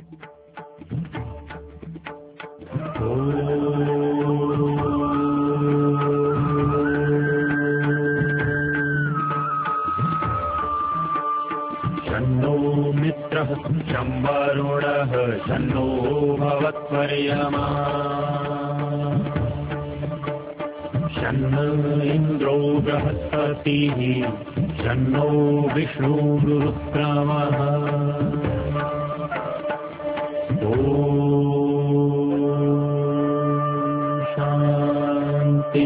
शन्नो मित्रः शं वरुणः शन्नो भवत्वर्यमा शन्न इन्द्रो बृहस्पतिः शन्नो विष्णुरुक्रमः ॐ शान्ति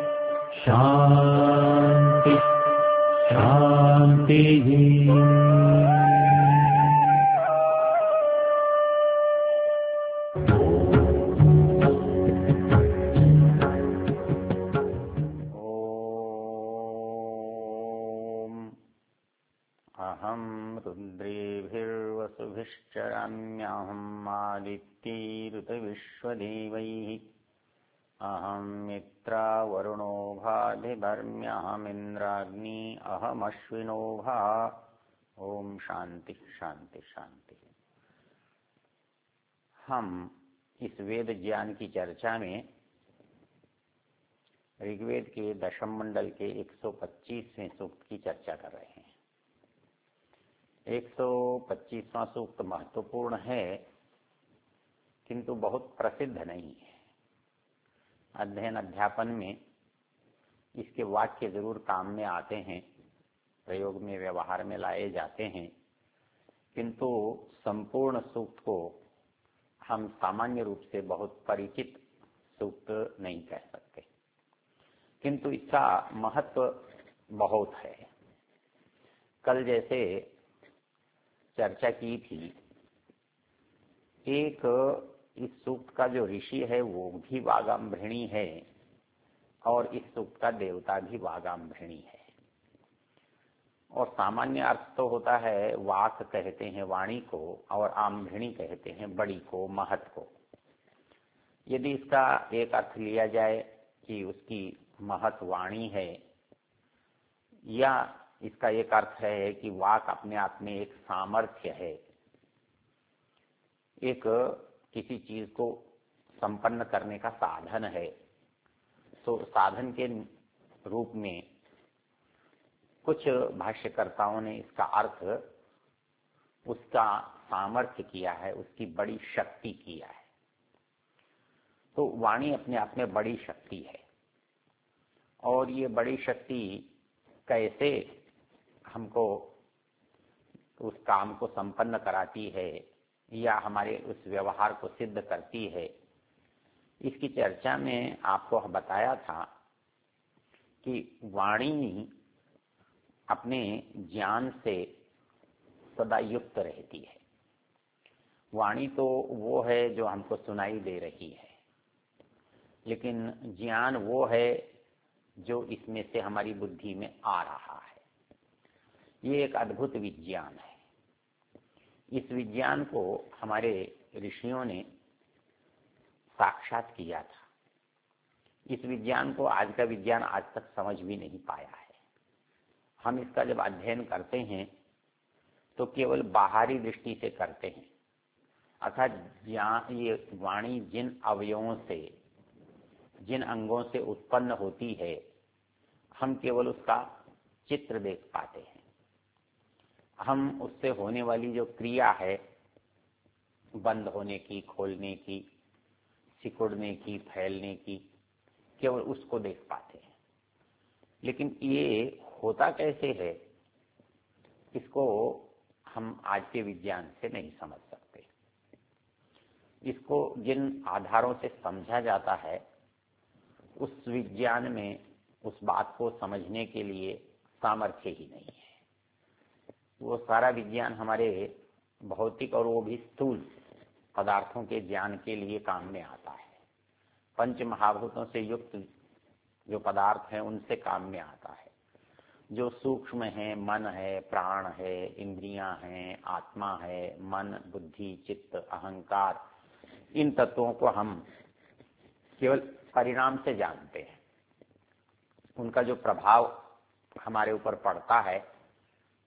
शान्ति शान्तिः। रुद्रेभिर्वसुभिश्चराम्यहम् आदित्यैरुतविश्वदेवैः अहं मित्रा वरुणो भाधिधर्म्यहमिन्द्राग्नी अहमश्विनो भा। ओम शांति शांति शांति। हम इस वेद ज्ञान की चर्चा में ऋग्वेद के दशम मंडल के 125वें सूक्त की चर्चा कर रहे हैं। 125वां सूक्त महत्वपूर्ण है किंतु बहुत प्रसिद्ध नहीं है। अध्ययन अध्यापन में इसके वाक्य जरूर काम में आते हैं, प्रयोग में व्यवहार में लाए जाते हैं, किंतु संपूर्ण सूक्त को हम सामान्य रूप से बहुत परिचित सूक्त नहीं कह सकते, किंतु इसका महत्व बहुत है। कल जैसे चर्चा की थी, एक इस सूक्त का जो ऋषि है वो भी वागाम्भृणी है और इस सूक्त का देवता भी वागाम्भृणी है। और सामान्य अर्थ तो होता है, वाक कहते हैं वाणी को और आम्भृणी कहते हैं बड़ी को, महत को। यदि इसका एक अर्थ लिया जाए कि उसकी महत वाणी है, या इसका एक अर्थ है कि वाक अपने आप में एक सामर्थ्य है, एक किसी चीज को संपन्न करने का साधन है, तो साधन के रूप में कुछ भाष्यकर्ताओं ने इसका अर्थ उसका सामर्थ्य किया है, उसकी बड़ी शक्ति किया है। तो वाणी अपने आप में बड़ी शक्ति है, और ये बड़ी शक्ति कैसे हमको उस काम को संपन्न कराती है या हमारे उस व्यवहार को सिद्ध करती है, इसकी चर्चा में आपको बताया था कि वाणी अपने ज्ञान से सदा युक्त रहती है। वाणी तो वो है जो हमको सुनाई दे रही है, लेकिन ज्ञान वो है जो इसमें से हमारी बुद्धि में आ रहा है। ये एक अद्भुत विज्ञान है। इस विज्ञान को हमारे ऋषियों ने साक्षात किया था। इस विज्ञान को आज का विज्ञान आज तक समझ भी नहीं पाया है। हम इसका जब अध्ययन करते हैं तो केवल बाहरी दृष्टि से करते हैं, अर्थात ये वाणी जिन अवयवों से, जिन अंगों से उत्पन्न होती है, हम केवल उसका चित्र देख पाते हैं। हम उससे होने वाली जो क्रिया है, बंद होने की, खोलने की, सिकुड़ने की, फैलने की, केवल उसको देख पाते हैं। लेकिन ये होता कैसे है, इसको हम आज के विज्ञान से नहीं समझ सकते। इसको जिन आधारों से समझा जाता है, उस विज्ञान में उस बात को समझने के लिए सामर्थ्य ही नहीं है। वो सारा विज्ञान हमारे भौतिक और वो भी स्थूल पदार्थों के ज्ञान के लिए काम में आता है। पंच महाभूतों से युक्त जो पदार्थ हैं उनसे काम में आता है। जो सूक्ष्म है, मन है, प्राण है, इंद्रियां हैं, आत्मा है, मन, बुद्धि, चित्त, अहंकार, इन तत्वों को हम केवल परिणाम से जानते हैं। उनका जो प्रभाव हमारे ऊपर पड़ता है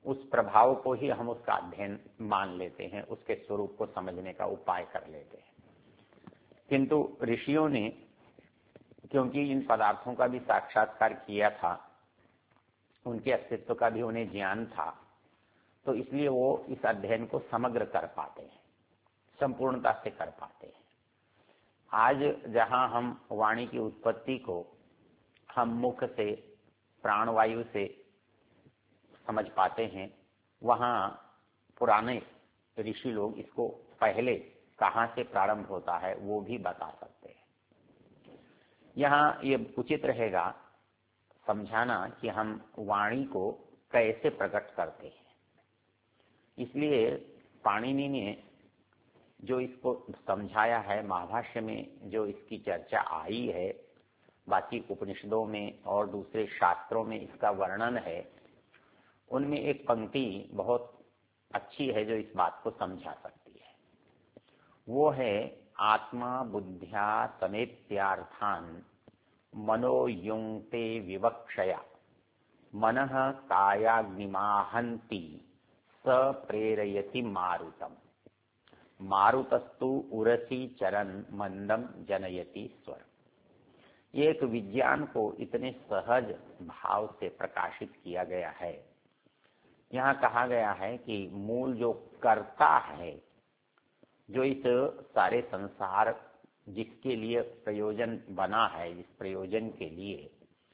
उस प्रभाव को ही हम उसका अध्ययन मान लेते हैं, उसके स्वरूप को समझने का उपाय कर लेते हैं। किंतु ऋषियों ने, क्योंकि इन पदार्थों का भी साक्षात्कार किया था, उनके अस्तित्व का भी उन्हें ज्ञान था, तो इसलिए वो इस अध्ययन को समग्र कर पाते हैं, संपूर्णता से कर पाते हैं। आज जहां हम वाणी की उत्पत्ति को हम मुख से, प्राणवायु से समझ पाते हैं, वहां पुराने ऋषि लोग इसको पहले कहां से प्रारंभ होता है वो भी बता सकते हैं। यहाँ ये उचित रहेगा समझाना कि हम वाणी को कैसे प्रकट करते हैं। इसलिए पाणिनि ने जो इसको समझाया है, महाभाष्य में जो इसकी चर्चा आई है, बाकी उपनिषदों में और दूसरे शास्त्रों में इसका वर्णन है, उनमें एक पंक्ति बहुत अच्छी है जो इस बात को समझा सकती है। वो है आत्मा बुद्ध्या समेत्यार्थान मनोयुंक्ते विवक्षया मनः कायाग्निमाहन्ति स प्रेरयति मारुतम मारुतस्तु उरसी चरण मंदम जनयति स्वर। ये एक विज्ञान को इतने सहज भाव से प्रकाशित किया गया है। यहाँ कहा गया है कि मूल जो कर्ता है, जो इस सारे संसार जिसके लिए प्रयोजन बना है, जिस प्रयोजन के लिए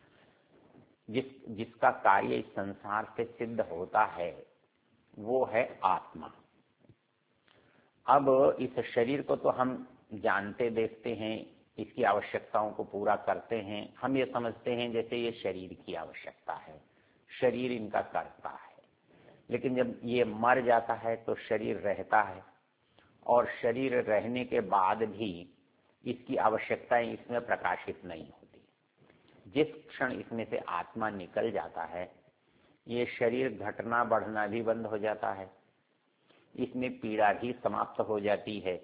जिसका कार्य इस संसार से सिद्ध होता है, वो है आत्मा। अब इस शरीर को तो हम जानते देखते हैं, इसकी आवश्यकताओं को पूरा करते हैं। हम ये समझते हैं जैसे ये शरीर की आवश्यकता है, शरीर इनका कर्ता है। लेकिन जब ये मर जाता है तो शरीर रहता है, और शरीर रहने के बाद भी इसकी आवश्यकताएं इसमें प्रकाशित नहीं होती। जिस क्षण इसमें से आत्मा निकल जाता है, ये शरीर घटना बढ़ना भी बंद हो जाता है, इसमें पीड़ा भी समाप्त हो जाती है,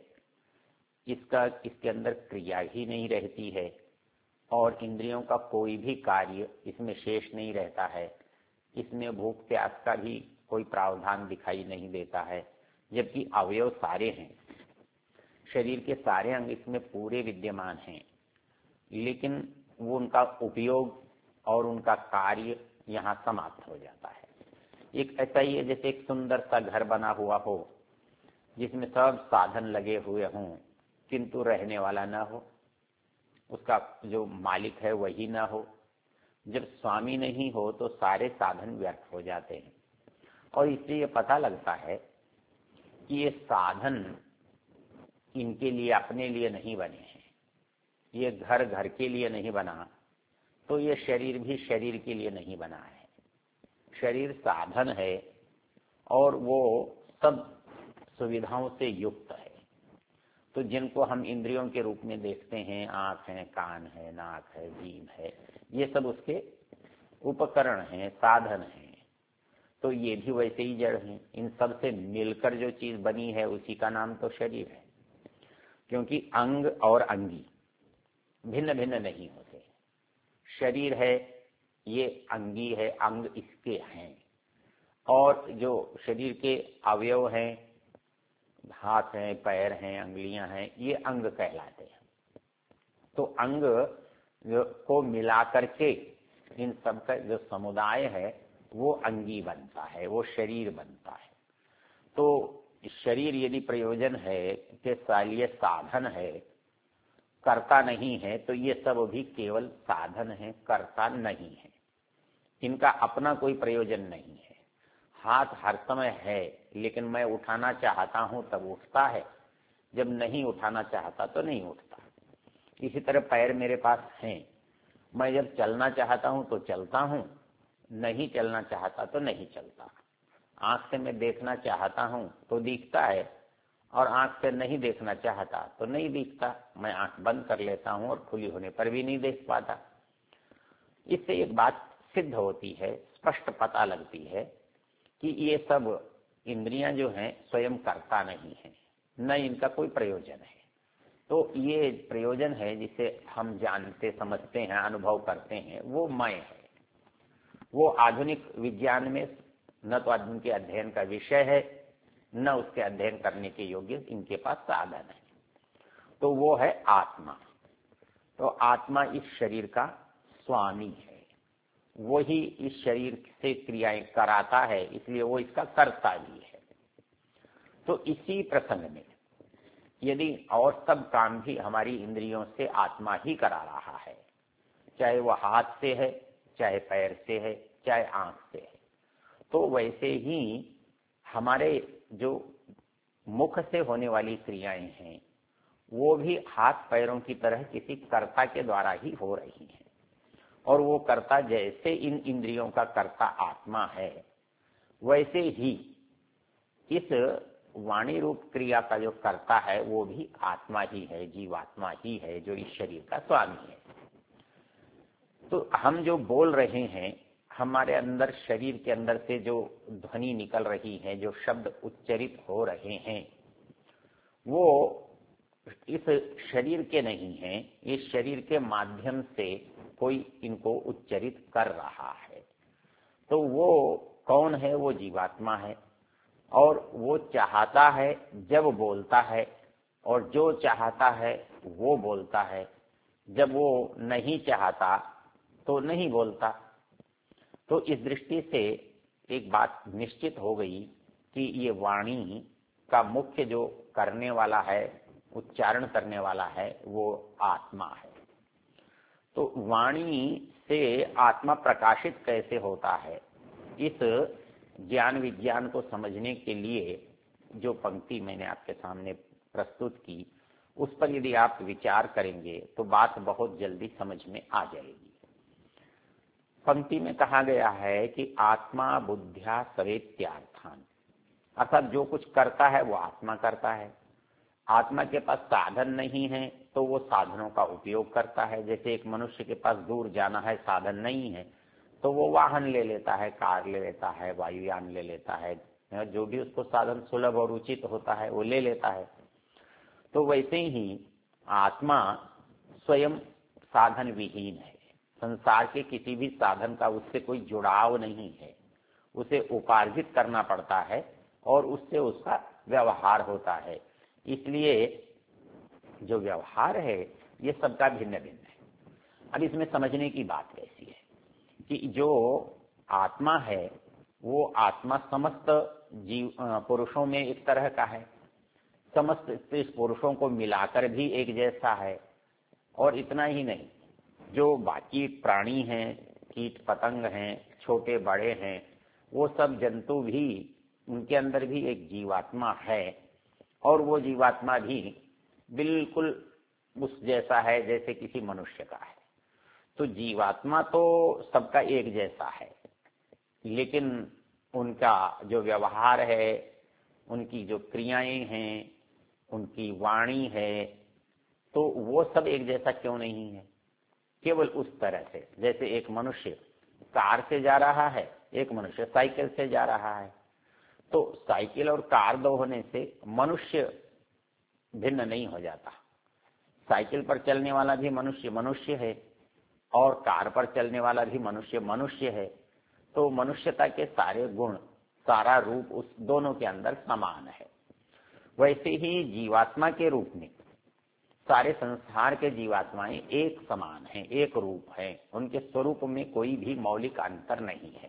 इसके अंदर क्रिया ही नहीं रहती है, और इंद्रियों का कोई भी कार्य इसमें शेष नहीं रहता है। इसमें भूख प्यास का भी कोई प्रावधान दिखाई नहीं देता है, जबकि अवयव सारे हैं, शरीर के सारे अंग इसमें पूरे विद्यमान हैं, लेकिन वो उनका उपयोग और उनका कार्य यहाँ समाप्त हो जाता है। एक ऐसा ही है जैसे एक सुंदर सा घर बना हुआ हो, जिसमें सब साधन लगे हुए हों, किंतु रहने वाला ना हो, उसका जो मालिक है वही ना हो। जब स्वामी नहीं हो तो सारे साधन व्यर्थ हो जाते हैं, और इससे ये पता लगता है कि ये साधन इनके लिए, अपने लिए नहीं बने हैं। ये घर घर के लिए नहीं बना, तो ये शरीर भी शरीर के लिए नहीं बना है। शरीर साधन है और वो सब सुविधाओं से युक्त है। तो जिनको हम इंद्रियों के रूप में देखते हैं, आंख है, कान है, नाक है, जीभ है, ये सब उसके उपकरण हैं, साधन हैं। तो ये भी वैसे ही जड़ हैं। इन सब से मिलकर जो चीज बनी है उसी का नाम तो शरीर है, क्योंकि अंग और अंगी भिन्न भिन्न नहीं होते। शरीर है, ये अंगी है, अंग इसके हैं, और जो शरीर के अवयव हैं, हाथ हैं, पैर हैं, अंगुलियां हैं, ये अंग कहलाते हैं। तो अंग को मिला करके इन सब का जो समुदाय है वो अंगी बनता है, वो शरीर बनता है। तो शरीर यदि प्रयोजन है कि ये साधन है, कर्ता नहीं है, तो ये सब भी केवल साधन है, कर्ता नहीं है। इनका अपना कोई प्रयोजन नहीं है। हाथ हर समय है, लेकिन मैं उठाना चाहता हूं तब उठता है, जब नहीं उठाना चाहता तो नहीं उठता। इसी तरह पैर मेरे पास हैं, मैं जब चलना चाहता हूं तो चलता हूं, नहीं चलना चाहता तो नहीं चलता। आंख से मैं देखना चाहता हूं तो दिखता है, और आंख से नहीं देखना चाहता तो नहीं दिखता। मैं आंख बंद कर लेता हूं और खुली होने पर भी नहीं देख पाता। इससे एक बात सिद्ध होती है, स्पष्ट पता लगती है कि ये सब इंद्रियां जो हैं स्वयं कर्ता नहीं है, न इनका कोई प्रयोजन है। तो ये प्रयोजन है जिसे हम जानते, समझते हैं, अनुभव करते हैं, वो मैं है। वो आधुनिक विज्ञान में न तो उनके अध्ययन का विषय है, न उसके अध्ययन करने के योग्य इनके पास साधन है। तो वो है आत्मा। तो आत्मा इस शरीर का स्वामी है, वो ही इस शरीर से क्रियाएं कराता है, इसलिए वो इसका कर्ता भी है। तो इसी प्रसंग में यदि और सब काम भी हमारी इंद्रियों से आत्मा ही करा रहा है, चाहे वो हाथ से है, चाहे पैर से है, चाहे आंख से है, तो वैसे ही हमारे जो मुख से होने वाली क्रियाएं हैं वो भी हाथ पैरों की तरह किसी कर्ता के द्वारा ही हो रही हैं। और वो कर्ता जैसे इन इंद्रियों का कर्ता आत्मा है, वैसे ही इस वाणी रूप क्रिया का जो कर्ता है वो भी आत्मा ही है, जीवात्मा ही है, जो इस शरीर का स्वामी है। तो हम जो बोल रहे हैं, हमारे अंदर शरीर के अंदर से जो ध्वनि निकल रही है, जो शब्द उच्चरित हो रहे हैं, वो इस शरीर के नहीं हैं, इस शरीर के माध्यम से कोई इनको उच्चरित कर रहा है। तो वो कौन है? वो जीवात्मा है। और वो चाहता है जब बोलता है, और जो चाहता है वो बोलता है। जब वो नहीं चाहता तो नहीं बोलता। तो इस दृष्टि से एक बात निश्चित हो गई कि ये वाणी का मुख्य जो करने वाला है, उच्चारण करने वाला है, वो आत्मा है। तो वाणी से आत्मा प्रकाशित कैसे होता है, इस ज्ञान विज्ञान को समझने के लिए जो पंक्ति मैंने आपके सामने प्रस्तुत की, उस पर यदि आप विचार करेंगे तो बात बहुत जल्दी समझ में आ जाएगी। पंक्ति में कहा गया है कि आत्मा बुद्ध्या सवेत्यार्थान, अर्थात जो कुछ करता है वो आत्मा करता है। आत्मा के पास साधन नहीं है तो वो साधनों का उपयोग करता है। जैसे एक मनुष्य के पास दूर जाना है, साधन नहीं है, तो वो वाहन ले लेता है, कार ले लेता है, वायुयान ले लेता है, जो भी उसको साधन सुलभ और उचित होता है वो ले लेता है। तो वैसे ही आत्मा स्वयं साधन विहीन है। संसार के किसी भी साधन का उससे कोई जुड़ाव नहीं है, उसे उपार्जित करना पड़ता है और उससे उसका व्यवहार होता है। इसलिए जो व्यवहार है ये सबका भिन्न भिन्न है। अब इसमें समझने की बात कैसी है कि जो आत्मा है वो आत्मा समस्त जीव पुरुषों में एक तरह का है, समस्त स्त्री पुरुषों को मिलाकर भी एक जैसा है। और इतना ही नहीं, जो बाकी प्राणी हैं, कीट पतंग हैं, छोटे बड़े हैं, वो सब जंतु भी, उनके अंदर भी एक जीवात्मा है और वो जीवात्मा भी बिल्कुल उस जैसा है जैसे किसी मनुष्य का है। तो जीवात्मा तो सबका एक जैसा है, लेकिन उनका जो व्यवहार है, उनकी जो क्रियाएं हैं, उनकी वाणी है, तो वो सब एक जैसा क्यों नहीं है? केवल उस तरह से जैसे एक मनुष्य कार से जा रहा है, एक मनुष्य साइकिल से जा रहा है। तो साइकिल और कार दो होने से मनुष्य भिन्न नहीं हो जाता। साइकिल पर चलने वाला भी मनुष्य मनुष्य है और कार पर चलने वाला भी मनुष्य मनुष्य है। तो मनुष्यता के सारे गुण, सारा रूप उस दोनों के अंदर समान है। वैसे ही जीवात्मा के रूप में सारे संसार के जीवात्माएं एक समान हैं, एक रूप हैं, उनके स्वरूप में कोई भी मौलिक अंतर नहीं है।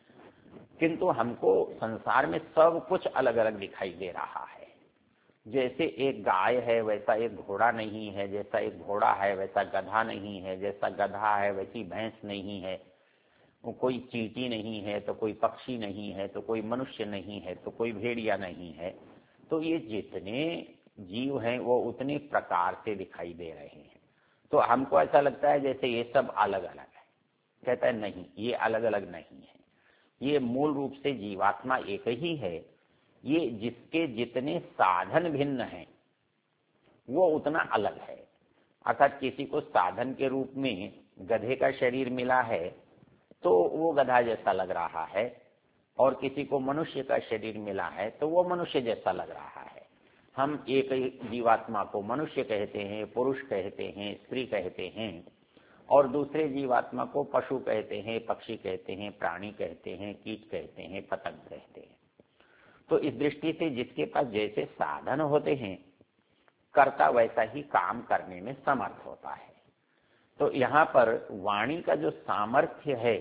किंतु हमको संसार में सब कुछ अलग अलग दिखाई दे रहा है। जैसे एक गाय है वैसा एक घोड़ा नहीं है, जैसा एक घोड़ा है वैसा गधा नहीं है, जैसा गधा है वैसी भैंस नहीं है, कोई चींटी नहीं है तो कोई पक्षी नहीं है, तो कोई मनुष्य नहीं है, तो कोई भेड़िया नहीं है। तो ये जितने जीव हैं वो उतने प्रकार से दिखाई दे रहे हैं। तो हमको ऐसा लगता है जैसे ये सब अलग अलग है। कहता है नहीं, ये अलग अलग नहीं है, ये मूल रूप से जीवात्मा एक ही है। ये जिसके जितने साधन भिन्न हैं वो उतना अलग है। अर्थात किसी को साधन के रूप में गधे का शरीर मिला है तो वो गधा जैसा लग रहा है, और किसी को मनुष्य का शरीर मिला है तो वो मनुष्य जैसा लग रहा है। हम एक जीवात्मा को मनुष्य कहते हैं, पुरुष कहते हैं, स्त्री कहते हैं, और दूसरे जीवात्मा को पशु कहते हैं, पक्षी कहते हैं, प्राणी कहते हैं, कीट कहते हैं, पतंग कहते हैं। तो इस दृष्टि से जिसके पास जैसे साधन होते हैं, कर्ता वैसा ही काम करने में समर्थ होता है। तो यहाँ पर वाणी का जो सामर्थ्य है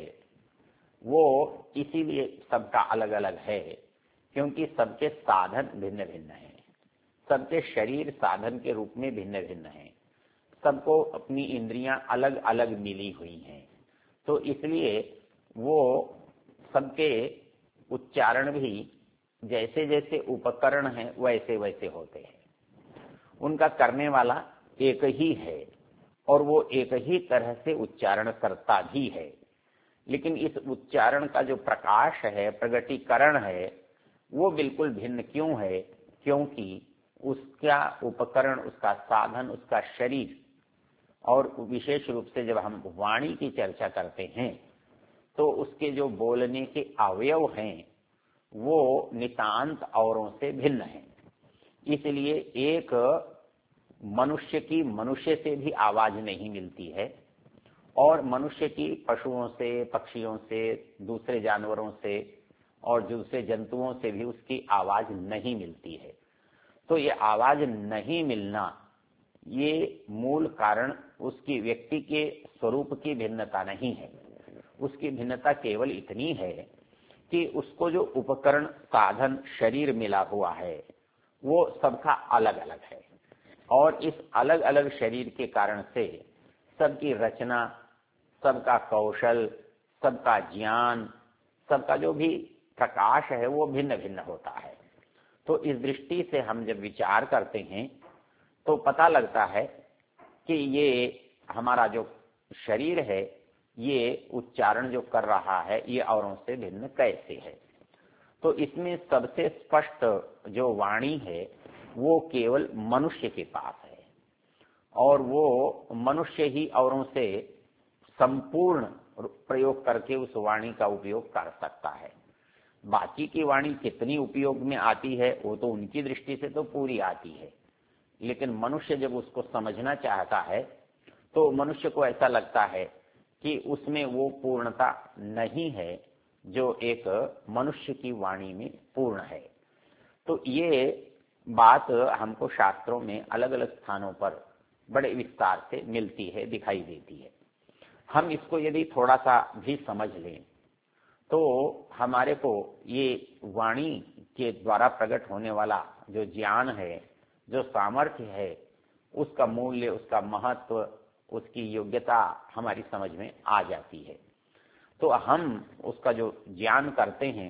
वो इसीलिए सबका अलग अलग है, क्योंकि सबके साधन भिन्न भिन्न हैं, सबके शरीर साधन के रूप में भिन्न भिन्न हैं, सबको अपनी इंद्रियां अलग अलग मिली हुई हैं। तो इसलिए वो सबके उच्चारण भी जैसे जैसे उपकरण हैं वैसे वैसे होते हैं। उनका करने वाला एक ही है और वो एक ही तरह से उच्चारण करता भी है, लेकिन इस उच्चारण का जो प्रकाश है, प्रगटीकरण है, वो बिल्कुल भिन्न क्यों है? क्योंकि उसका उपकरण, उसका साधन, उसका शरीर, और विशेष रूप से जब हम वाणी की चर्चा करते हैं तो उसके जो बोलने के अवयव हैं वो नितांत औरों से भिन्न हैं। इसलिए एक मनुष्य की मनुष्य से भी आवाज नहीं मिलती है और मनुष्य की पशुओं से, पक्षियों से, दूसरे जानवरों से और दूसरे जंतुओं से भी उसकी आवाज नहीं मिलती है। तो ये आवाज नहीं मिलना, ये मूल कारण उसकी व्यक्ति के स्वरूप की भिन्नता नहीं है। उसकी भिन्नता केवल इतनी है कि उसको जो उपकरण, साधन, शरीर मिला हुआ है वो सबका अलग अलग है, और इस अलग अलग शरीर के कारण से सबकी रचना, सबका कौशल, सबका ज्ञान, सबका जो भी प्रकाश है वो भिन्न भिन्न होता है। तो इस दृष्टि से हम जब विचार करते हैं तो पता लगता है कि ये हमारा जो शरीर है ये उच्चारण जो कर रहा है ये औरों से भिन्न कैसे है। तो इसमें सबसे स्पष्ट जो वाणी है वो केवल मनुष्य के पास है, और वो मनुष्य ही औरों से संपूर्ण प्रयोग करके उस वाणी का उपयोग कर सकता है। बाकी की वाणी कितनी उपयोग में आती है वो तो उनकी दृष्टि से तो पूरी आती है, लेकिन मनुष्य जब उसको समझना चाहता है तो मनुष्य को ऐसा लगता है कि उसमें वो पूर्णता नहीं है जो एक मनुष्य की वाणी में पूर्ण है। तो ये बात हमको शास्त्रों में अलग अलग स्थानों पर बड़े विस्तार से मिलती है, दिखाई देती है। हम इसको यदि थोड़ा सा भी समझ लें तो हमारे को ये वाणी के द्वारा प्रकट होने वाला जो ज्ञान है, जो सामर्थ्य है, उसका मूल्य, उसका महत्व, उसकी योग्यता हमारी समझ में आ जाती है। तो हम उसका जो ज्ञान करते हैं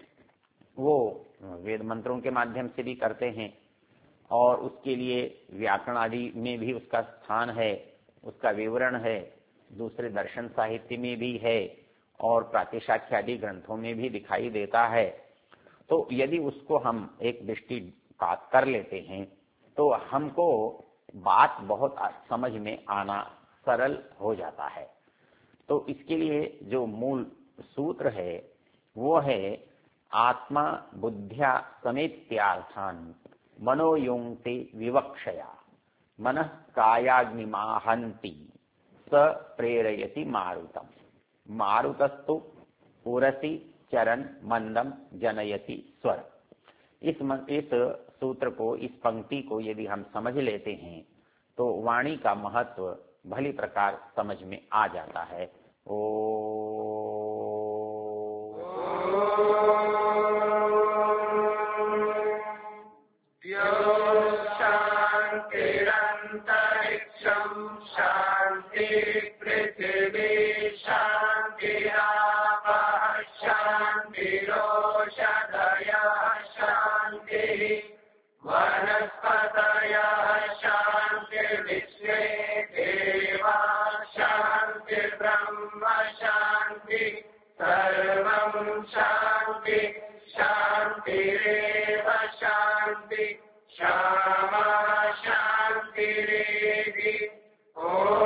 वो वेद मंत्रों के माध्यम से भी करते हैं, और उसके लिए व्याकरण आदि में भी उसका स्थान है, उसका विवरण है, दूसरे दर्शन साहित्य में भी है और प्रातिशाख्य आदि ग्रंथों में भी दिखाई देता है। तो यदि उसको हम एक दृष्टिपात कर लेते हैं तो हमको बात बहुत समझ में आना सरल हो जाता है। तो इसके लिए जो मूल सूत्र है वो है आत्मा बुद्ध्या समेत्यार्थान मनोयुंक्ति विवक्षया मनः कायाग्निमाहन्ति स प्रेरयति मारुतम मारुतस्तु उरसी चरण मंदम जनयति स्वर। इस सूत्र को, इस पंक्ति को यदि हम समझ लेते हैं तो वाणी का महत्व भली प्रकार समझ में आ जाता है। शांतिरंतरिक्षं शांति पृथिवी शांतिरापः शांतिरोषधयः शांति वनस्पतयः शांतिर्विश्वे देवाः शांतिर्ब्रह्म शांति सर्वं शांति शांतिरेव शांति क्षमा शांतिरेधि।